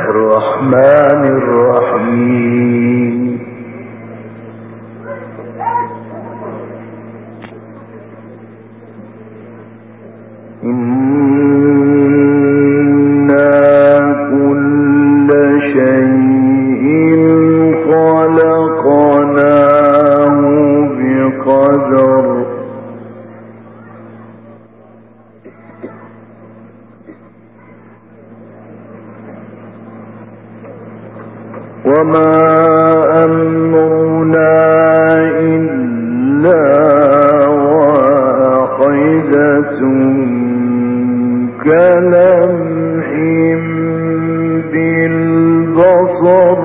الرحمن الرحيم. وما أمرنا إلا واحدة كلمح بالبصر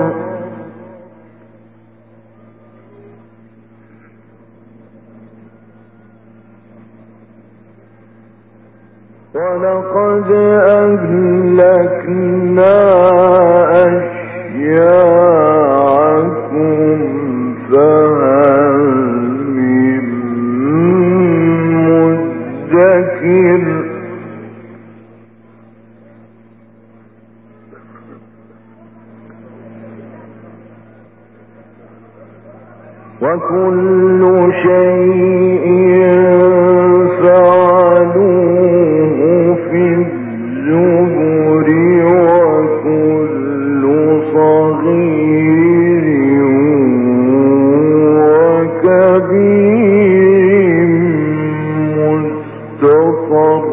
ولقد أهلكنا أشياعكم فهل من مدكر وكل شيء فعلوه في الزبر وكل صغير وكبير مستطر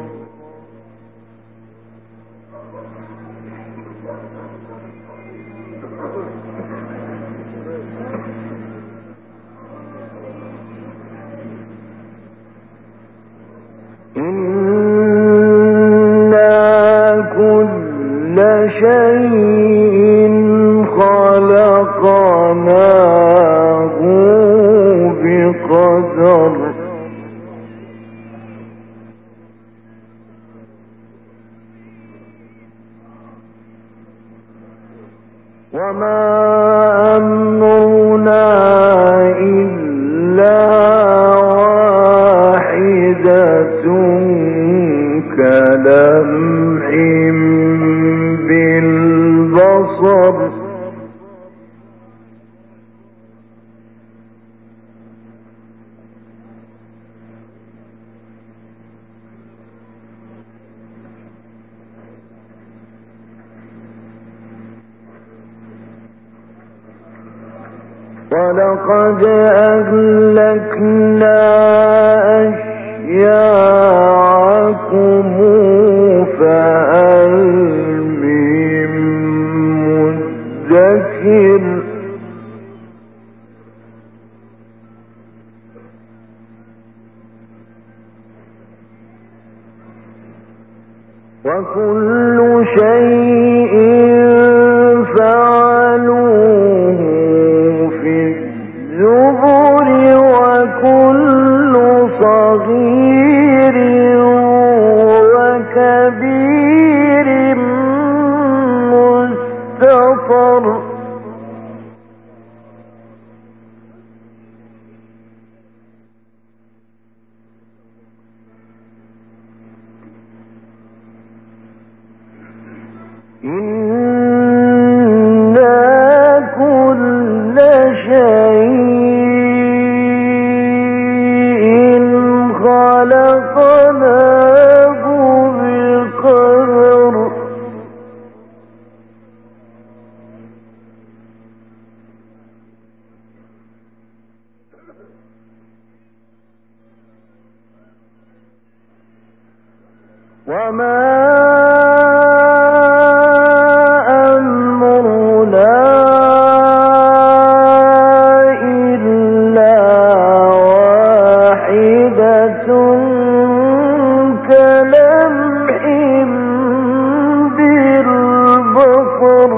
شيء خلقناه بقدر وما أمرنا إلا واحدة كلمح بالبصر ولقد أهلكنا أشياعكم فهل من مدكر وكل شيء فعلوه في الزبر وكل صغير وكبير مستطر وما أمرنا إلا واحدة كلمح بالبصر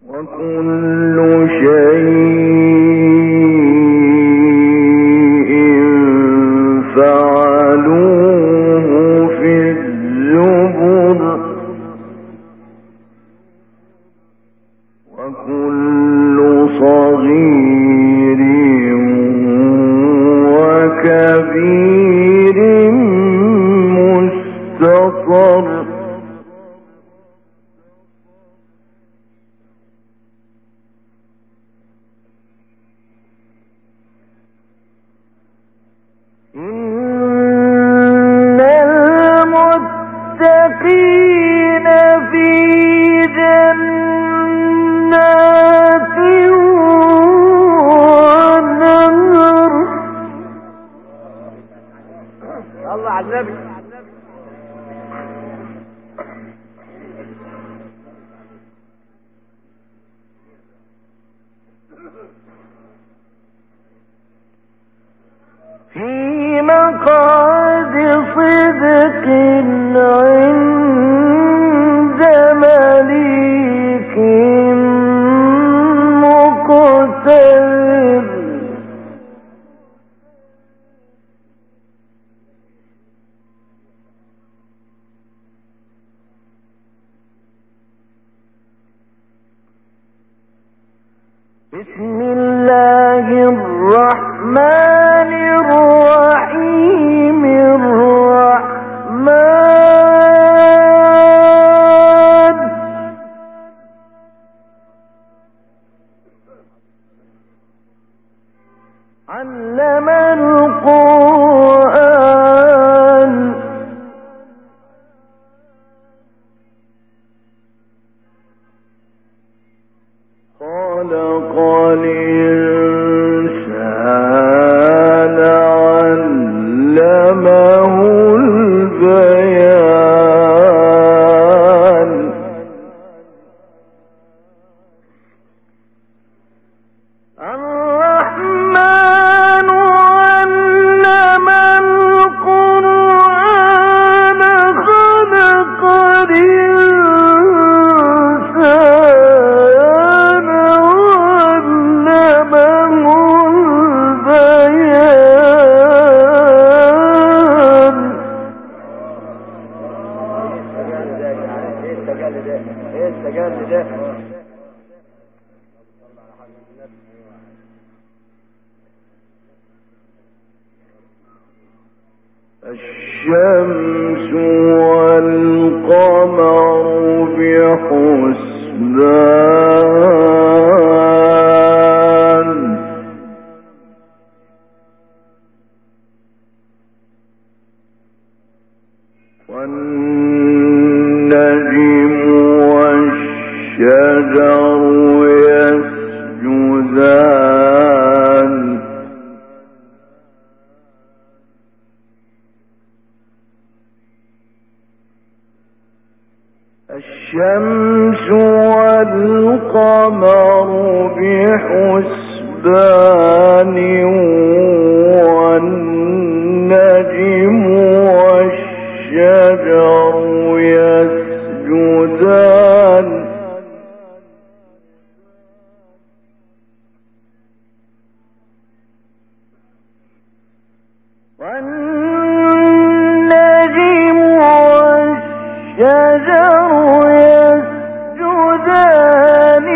وكل شيء فعلوه في الزبر وكل صغير وكبير مستطر إن المتقين في جنات ونهر الله على النبي. في مقعد صدق عند مليك مقتدر بسم الله الرحمن الرحيم الرحمن علم القرآن خلق الإنسان علمه البيان الرحمن علم القرآن خلق الإنسان علمه البيان ايه السجال ده؟ الشمس والقمر بحسبان والنجم والشجر يسجدان الشمس والقمر بحسبان والنجم والشجر يسجدان والنجم والشجر يسجدان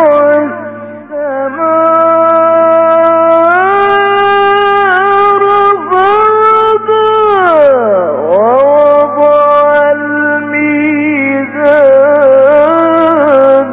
والسماء رفعها ووضع الميزان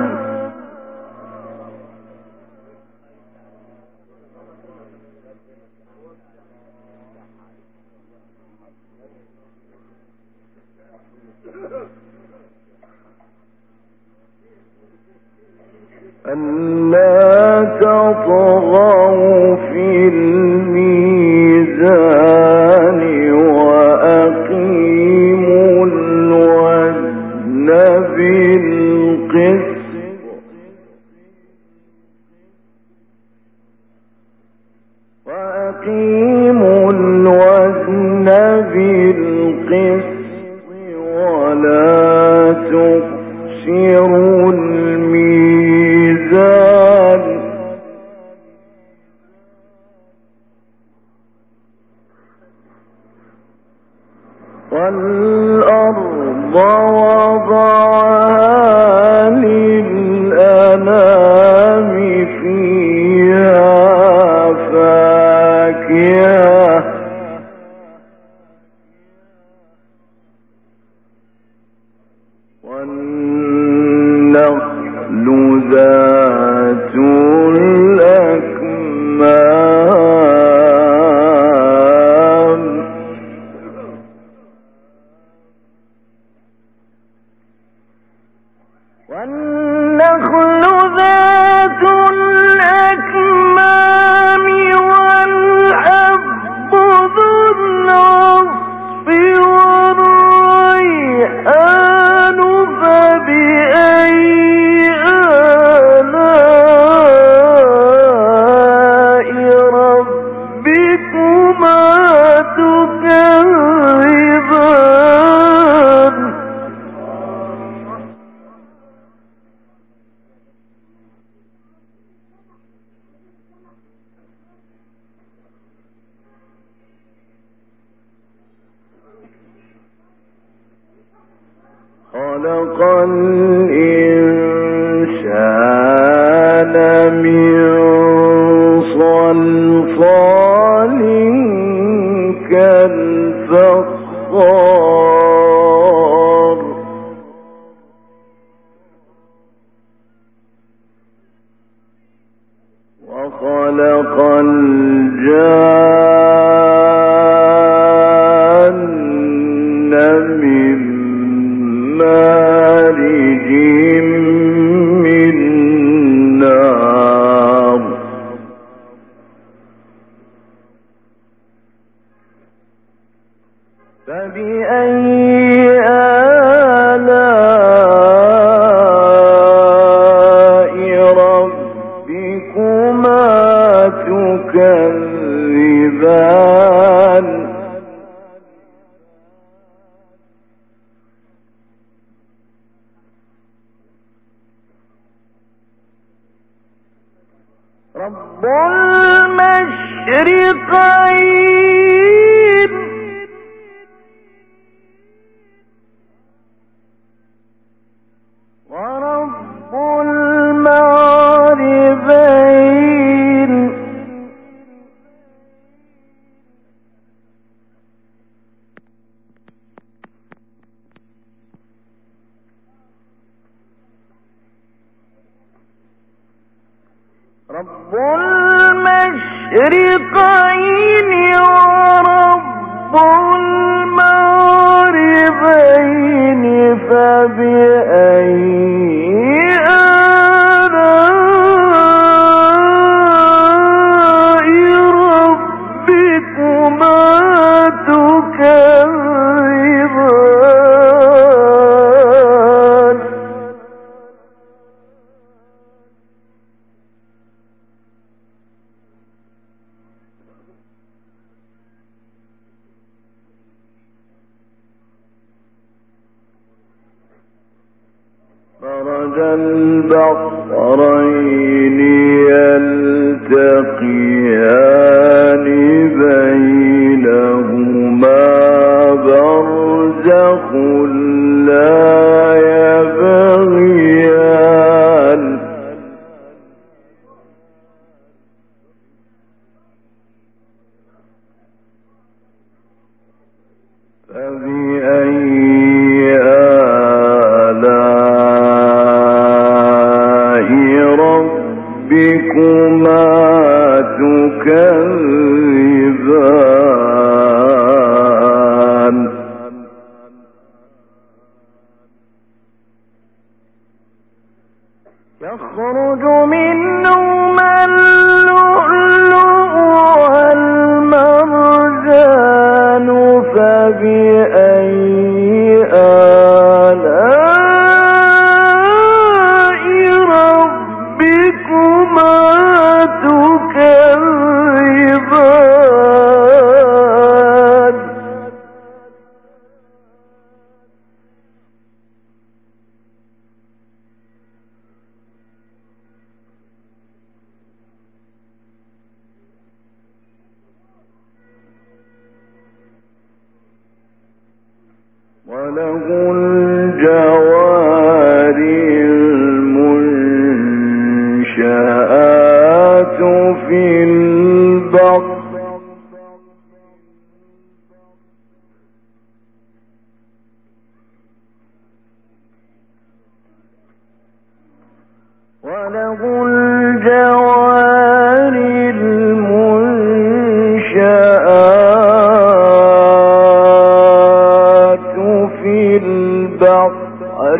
ألا تطغوا في الميزان وأقيموا الوزن بالقسط ولا تخسروا الميزان ذات الأكمام والنخل ذات الأكمام والحب ذو العصف والريحان فبأي آلاء ربكما تكذبان خلق الإنسان من صلصال كالفخار وخلق الجان من مارج من نار فبأي آلاء ربكما تكذبان رب المشرقين ورب المغربين رب المشرقين ورب المغربين فبأي آلاء ربكما تكذبان مرج البحرين يلتقيان بينهما برزخ لا يبغيان فبأي ربكما تكذبان يخرج منهما اللؤلؤ والمرجان فبأي آلاء ربكما تكذبان وله الجوار المنشآت في البحر وله الجوار المنشآت في البحر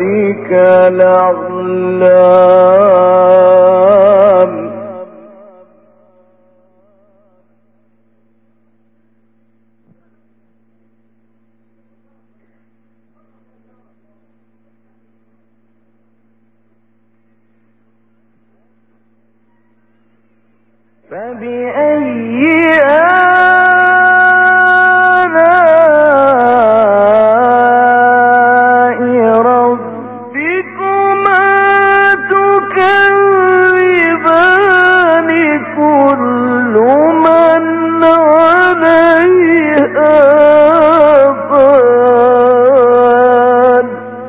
كالأعلام فبأي آلاء ربكما تكذبان كل من عليها فان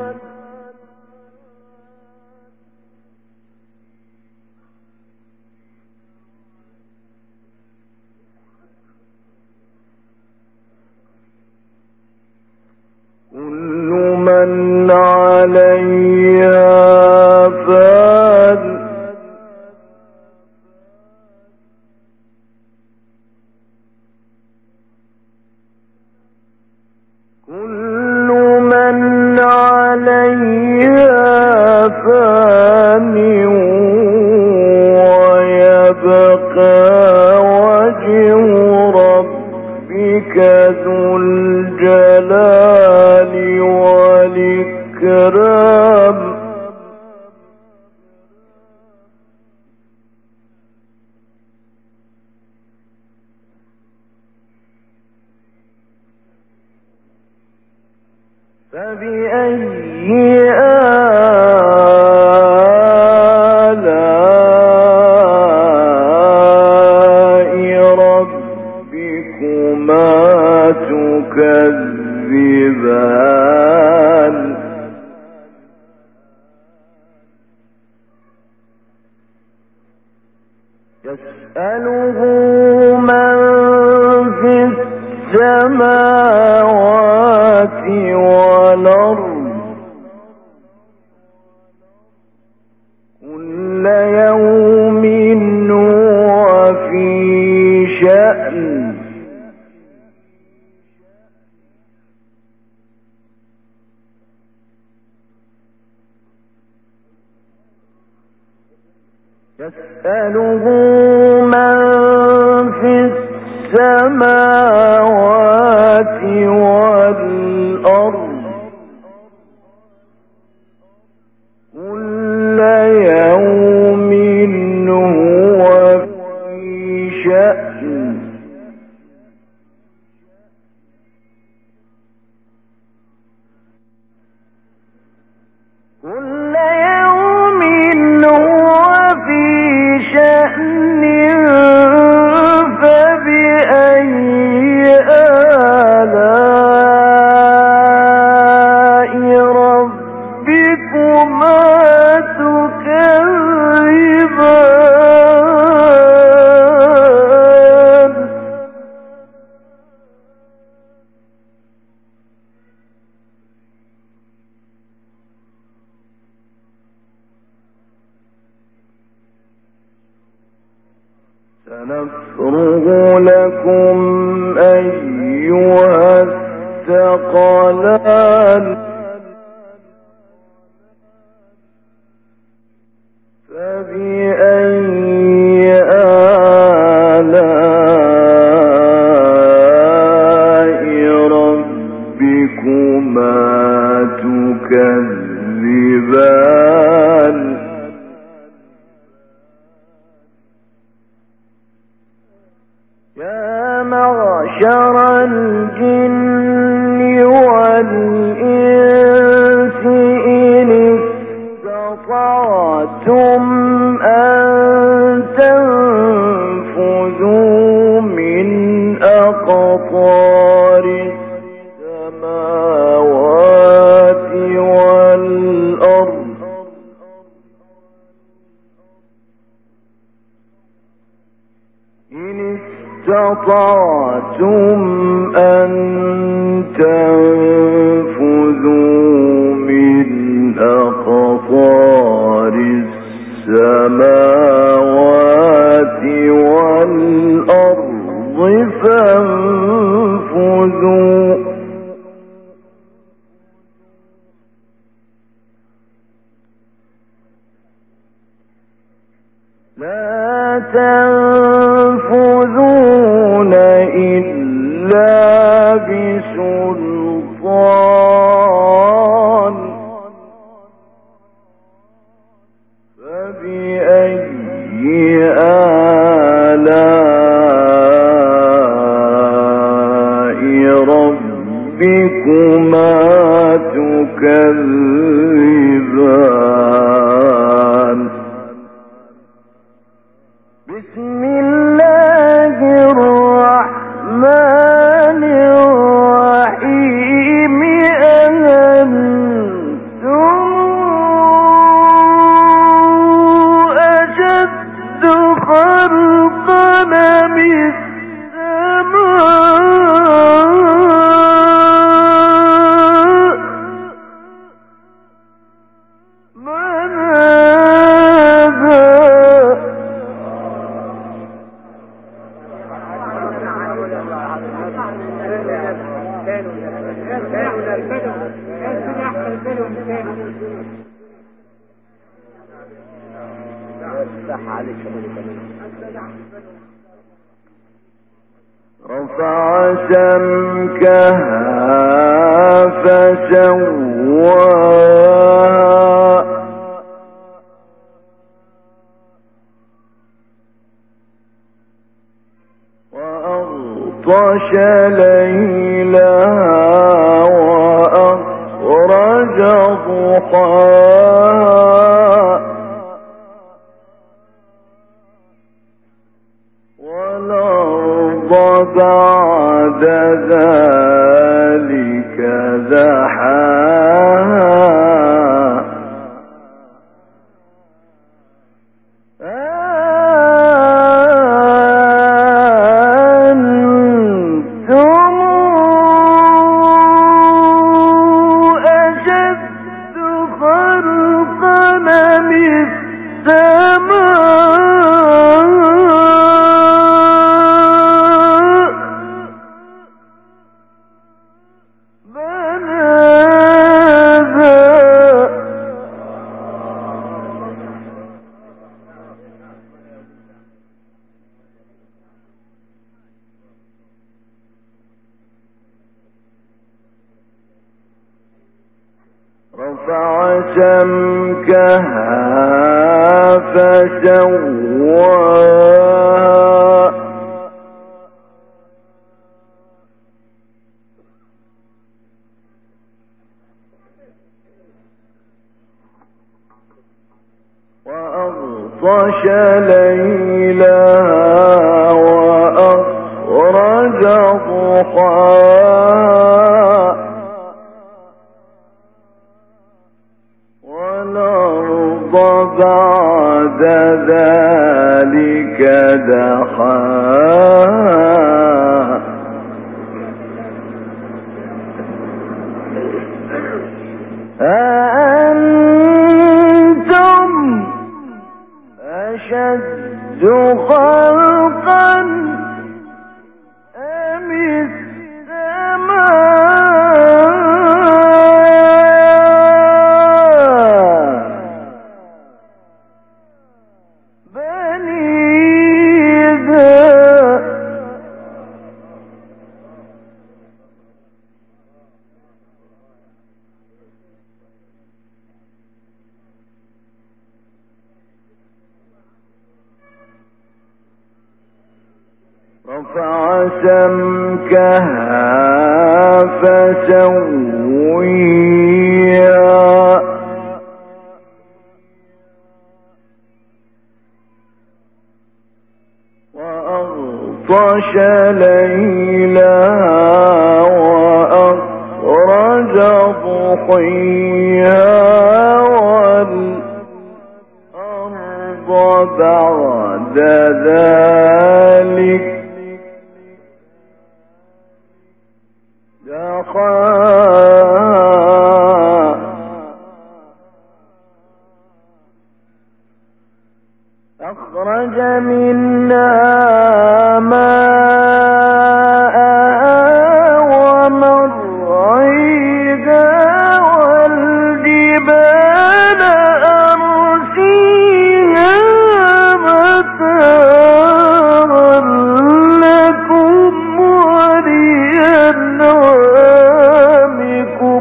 كل من عليها فان كل من عليها فان ويبقى وجه ربك ذو الجلال والإكرام فبأي آلاء ربكما تكذبان يسأله من في السماوات والأرض كل يوم هو في شأن يسأله من في السماوات والأرض كل يوم هو في شأن كل يوم هو في شأن فبأي آلاء ربكما تكذبان سنفرغ لكم أيها الثقلان فبأي آلاء ربكما تكذبان يا معشر الجن والإنس إن استطعتم أن تنفذوا من أقطار السماوات والأرض إن استطعتم أن تنفذوا من أقطار السماوات والأرض فانفذوا لا تنفذون إلا بسلطان فبأي آلاء ربكما تكذبان بسم الله الرحمن الرحيم أنتم أشد خلقا من رفع سمكها فسواها وأغطش ليلها وأخرج ضحاها والأرض بعد ذلك دحاها أنتم أشد خلقا من رفع سمكها فسواها وأغطش ليلها وأخرج ضحاها والأرض بعد ذلك دحاها أأنتم أشد خلقا أم السماء بنيها رفع سمكها فسويها وأغطش ليلها وأخرج ضحيها والأرض بعد ذلك دحاها أخرج منها ماءها ومرعيها والجبال أرسيها متاعا لكم ولأنعامكم.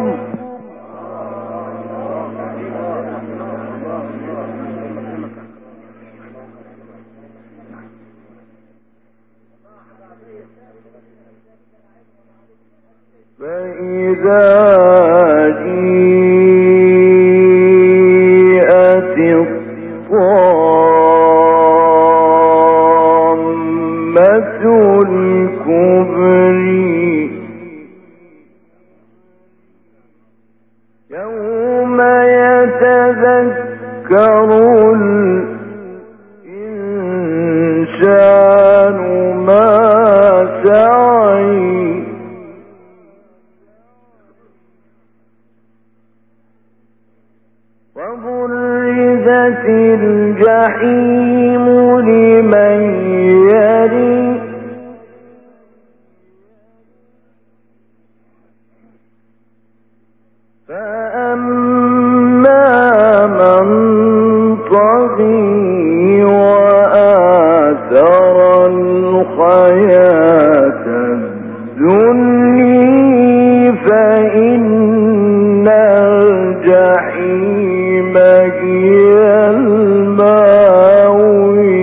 فإذا جيءت الطامة الكبرى يوم يتذكر الإنسان ما سعى وبرزت الجحيم لمن يرى فأما من طغى وآثر الحياة الدنيا فإن الجحيم هي المأوى.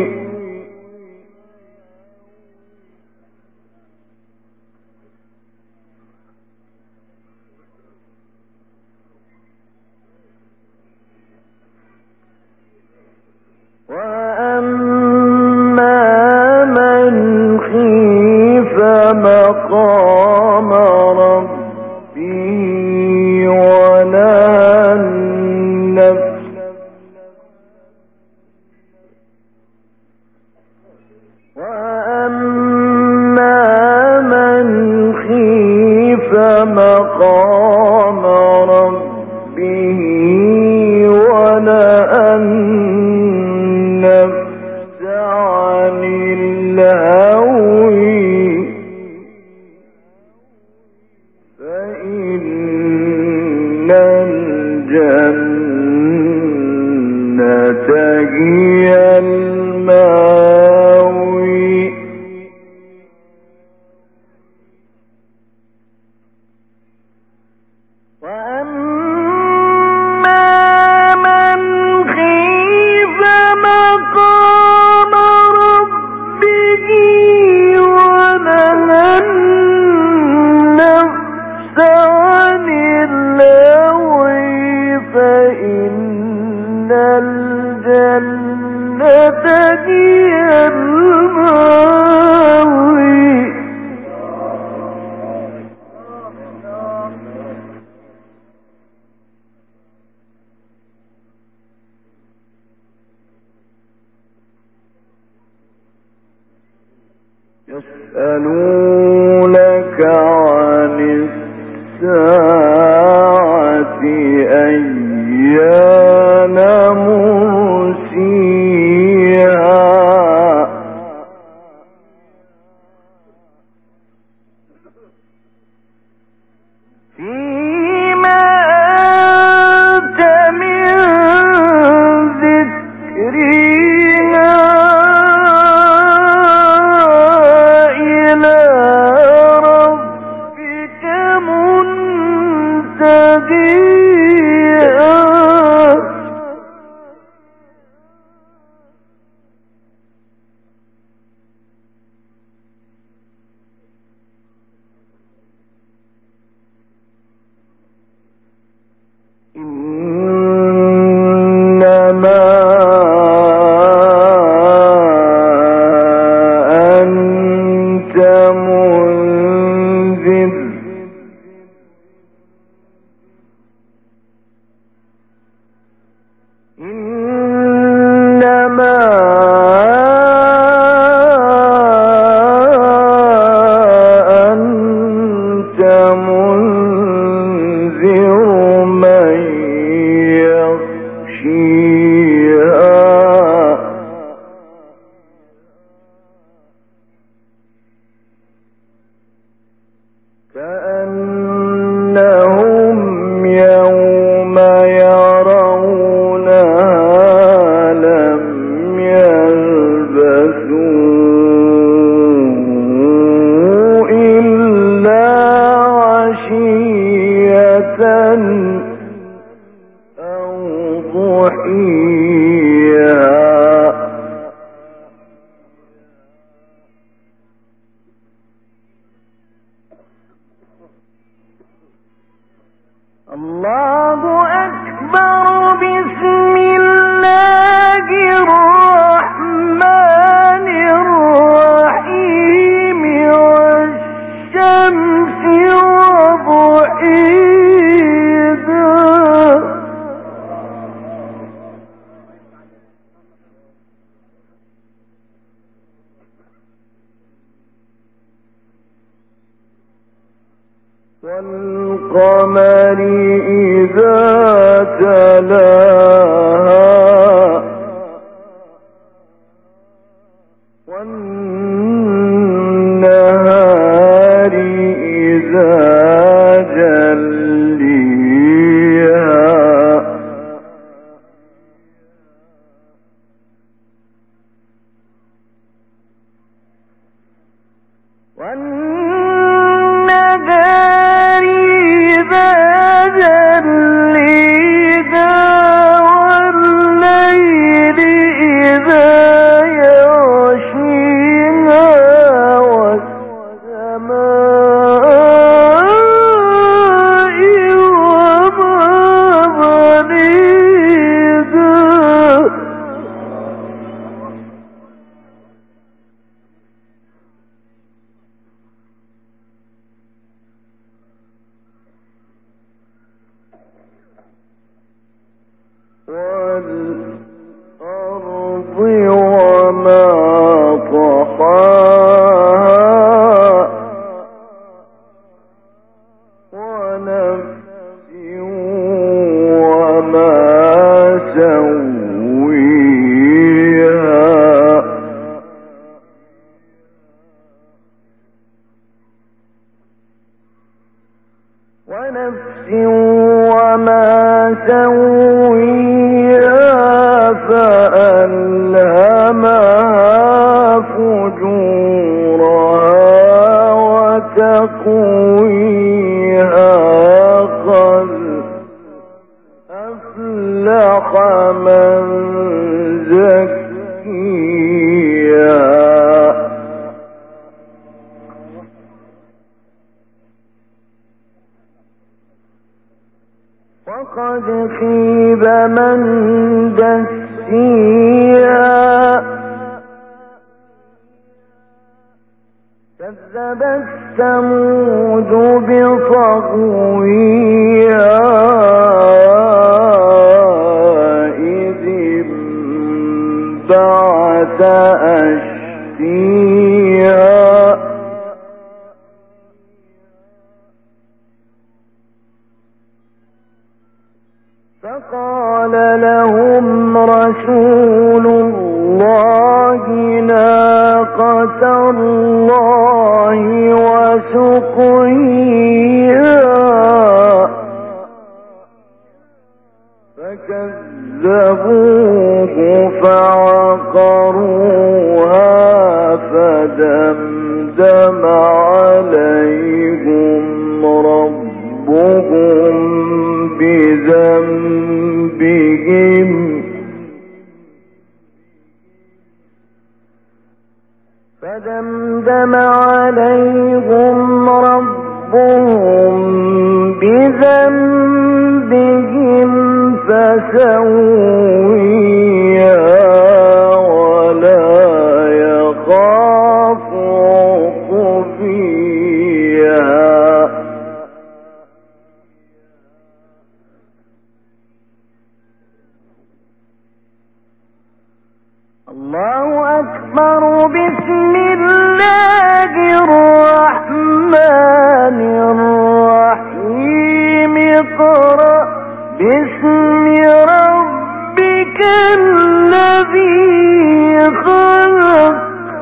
وأما من خيف مقام ربه ونهى النفس مقام ربه ونهى النفس عن الهوى فإن الجنة هي المأوى. وأما من خيف مقام ربه ونهى النفس عن الهوى فإن الجنة هي المأوى. يسألونك عن الساعة أيان مرسيها فيما أنت من ذكرها إلى ربك منتهيها. إنما أنت منذر إنما أنت منذر من يخشيها والقمر إذا تلاها والنهار إذا جليها والنهار إذا جليها والليل إذا يغشيها والسماء وما بنيها والأرض وما طحاها ونفس وما سويها ونفس وما سويها فألهمها فجورها وتقويها قد أفلح من زكيها وقد خيب من دسيها كذبت ثمود بطغويها إذ انبعث أشقيها فقال لهم رسول الله ناقة الله وسقيها فكذبوه فعقروها فدمدم عليهم ربهم بذنبهم فسويها ولا يخاف عقبيها. الله أكبر. بسم الله الرحمن الرحيم. اقرأ باسم ربك الذي خلق.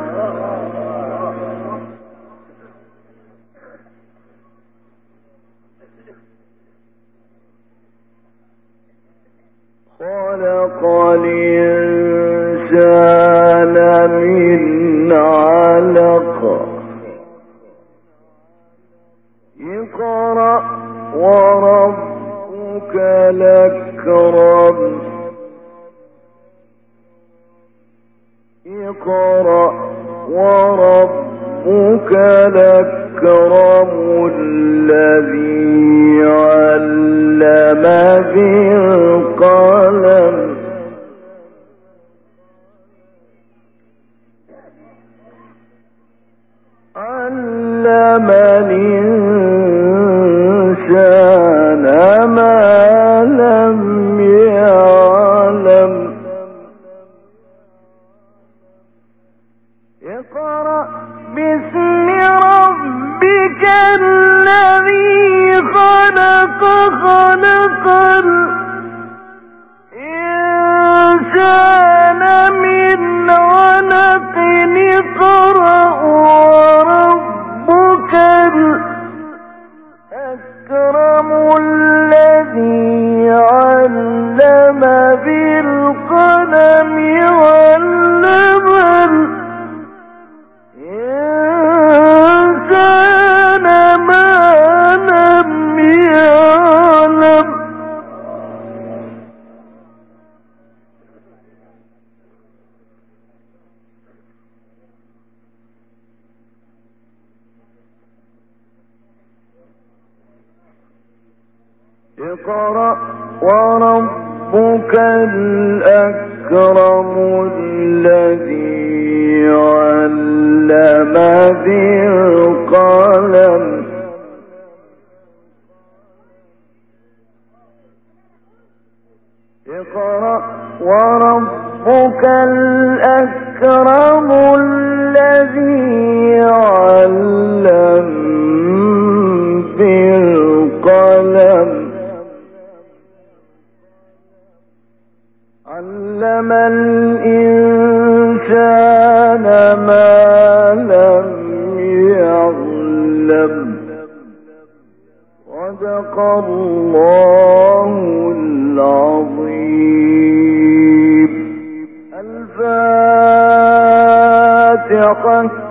خلق الإنسان من علق. اقرأ وربك الأكرم. اقرأ وربك الأكرم الذي علم بالقلم. علم الإنسان ما لم يعلم. اقرأ باسم ربك الذي خلق الإنسان من علق اقرأ وربك الأكرم الذي علم بالقلم علم الإنسان ما لم يعلم. اقرأ وربك الأكرم الذي علم بالقلم اقرأ وربك الأكرم الذي علم بالقلم علم الإنسان ما لم يعلم. صدق الله العظيم. الفاتحة.